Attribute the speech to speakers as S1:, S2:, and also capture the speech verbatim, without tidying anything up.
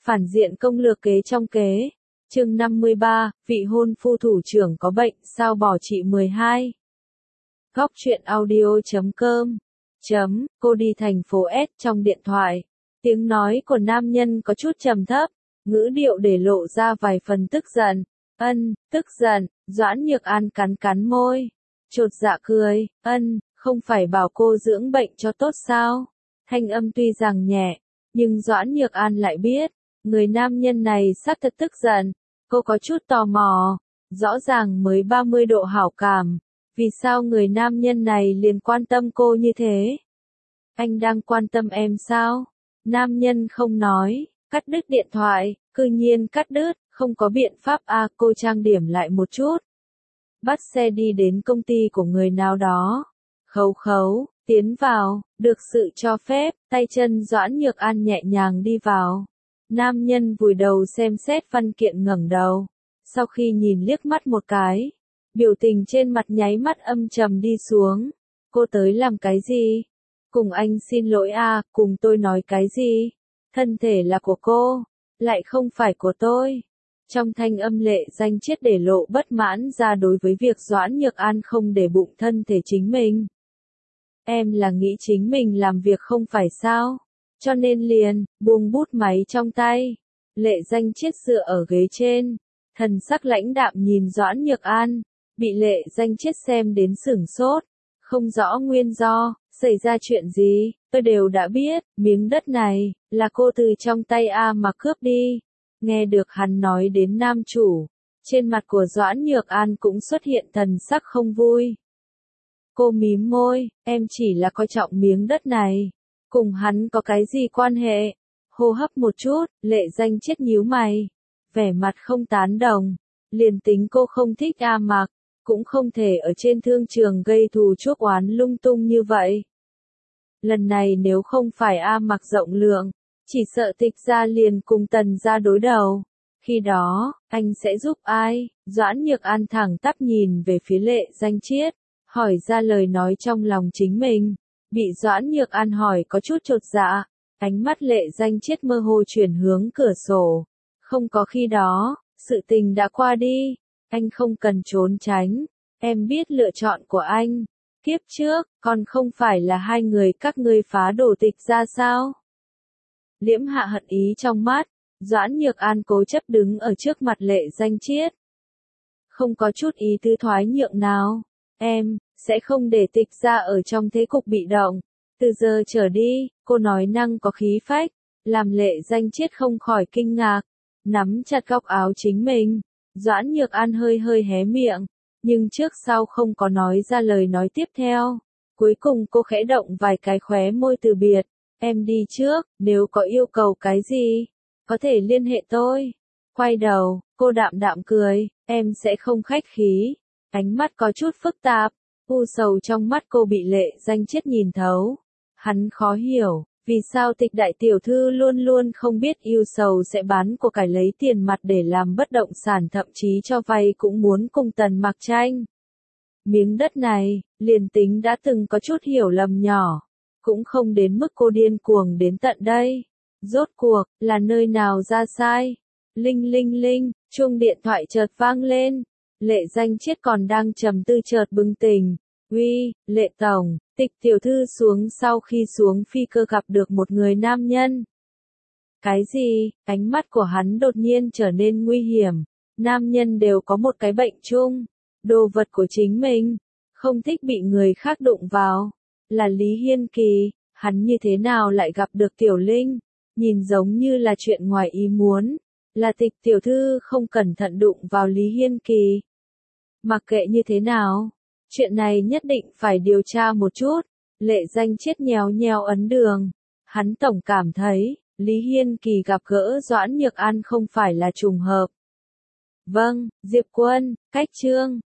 S1: Phản diện công lược kế trong kế. Chương năm mươi ba, vị hôn phu thủ trưởng có bệnh, sao bỏ chị mười hai. Góc truyện audio chấm com. Chấm, cô đi thành phố S trong điện thoại. Tiếng nói của nam nhân có chút trầm thấp, ngữ điệu để lộ ra vài phần tức giận. Ân, tức giận, Doãn Nhược An cắn cắn môi. Chột dạ cười, ân, không phải bảo cô dưỡng bệnh cho tốt sao? Thanh âm tuy rằng nhẹ, nhưng Doãn Nhược An lại biết, người nam nhân này xác thật tức giận. Cô có chút tò mò, rõ ràng mới ba mươi độ hảo cảm, vì sao người nam nhân này liền quan tâm cô như thế? Anh đang quan tâm em sao? Nam nhân không nói, cắt đứt điện thoại, cư nhiên cắt đứt, không có biện pháp à, cô trang điểm lại một chút. Bắt xe đi đến công ty của người nào đó. Khấu khấu, tiến vào, được sự cho phép, tay chân Doãn Nhược An nhẹ nhàng đi vào. Nam nhân vùi đầu xem xét văn kiện ngẩng đầu. Sau khi nhìn liếc mắt một cái, biểu tình trên mặt nháy mắt âm trầm đi xuống. Cô tới làm cái gì? Cùng anh xin lỗi à, cùng tôi nói cái gì? Thân thể là của cô, lại không phải của tôi. Trong thanh âm Lệ Danh Chiết để lộ bất mãn ra đối với việc Doãn Nhược An không để bụng thân thể chính mình. Em là nghĩ chính mình làm việc không phải sao? Cho nên liền, buông bút máy trong tay. Lệ Danh Chiết dựa ở ghế trên, thần sắc lãnh đạm nhìn Doãn Nhược An, bị Lệ Danh Chiết xem đến sửng sốt, không rõ nguyên do, xảy ra chuyện gì, tôi đều đã biết, miếng đất này, là cô từ trong tay A mà cướp đi. Nghe được hắn nói đến nam chủ, trên mặt của Doãn Nhược An cũng xuất hiện thần sắc không vui. Cô mím môi, em chỉ là coi trọng miếng đất này. Cùng hắn có cái gì quan hệ? Hô hấp một chút, Lệ Danh Chiết nhíu mày. Vẻ mặt không tán đồng. Liền tính cô không thích A Mạc, cũng không thể ở trên thương trường gây thù chuốc oán lung tung như vậy. Lần này nếu không phải A Mạc rộng lượng, chỉ sợ Tịch gia liền cùng Tần gia đối đầu. Khi đó, anh sẽ giúp ai? Doãn Nhược An thẳng tắp nhìn về phía Lệ Danh Chiết, hỏi ra lời nói trong lòng chính mình. Bị Doãn Nhược An hỏi có chút chột dạ, ánh mắt Lệ Danh Chiết mơ hồ chuyển hướng cửa sổ. Không có khi đó, sự tình đã qua đi, anh không cần trốn tránh, em biết lựa chọn của anh. Kiếp trước, còn không phải là hai người các ngươi phá đổ Tịch ra sao? Liễm hạ hận ý trong mắt, Doãn Nhược An cố chấp đứng ở trước mặt Lệ Danh Chiết. Không có chút ý tứ thoái nhượng nào, em sẽ không để Tịch ra ở trong thế cục bị động. Từ giờ trở đi, cô nói năng có khí phách, làm Lệ Danh Chiết không khỏi kinh ngạc, nắm chặt góc áo chính mình. Doãn Nhược An hơi hơi hé miệng, nhưng trước sau không có nói ra lời nói tiếp theo. Cuối cùng cô khẽ động vài cái khóe môi từ biệt. Em đi trước, nếu có yêu cầu cái gì, có thể liên hệ tôi. Quay đầu, cô đạm đạm cười, em sẽ không khách khí. Ánh mắt có chút phức tạp, u sầu trong mắt cô bị Lệ Danh Chiết nhìn thấu. Hắn khó hiểu, vì sao Tịch đại tiểu thư luôn luôn không biết yêu sầu sẽ bán của cải lấy tiền mặt để làm bất động sản, thậm chí cho vay cũng muốn cùng Tần Mặc tranh. Miếng đất này, liền tính đã từng có chút hiểu lầm nhỏ, cũng không đến mức cô điên cuồng đến tận đây. Rốt cuộc, là nơi nào ra sai? Linh linh linh, chuông điện thoại chợt vang lên. Lệ Danh Chiết còn đang trầm tư chợt bừng tỉnh. Uy, Lệ tổng, Tịch tiểu thư xuống. Sau khi xuống phi cơ gặp được một người nam nhân. Cái gì? Ánh mắt của hắn đột nhiên trở nên nguy hiểm. Nam nhân đều có một cái bệnh chung, đồ vật của chính mình, không thích bị người khác đụng vào. Là Lý Hiên Kỳ, hắn như thế nào lại gặp được Tiểu Linh? Nhìn giống như là chuyện ngoài ý muốn. Là Tịch tiểu thư không cẩn thận đụng vào Lý Hiên Kỳ. Mặc kệ như thế nào, chuyện này nhất định phải điều tra một chút. Lệ Danh Chiết nhéo nhéo ấn đường. Hắn tổng cảm thấy, Lý Hiên Kỳ gặp gỡ Doãn Nhược An không phải là trùng hợp. Vâng, Diệp Quân, cách chương.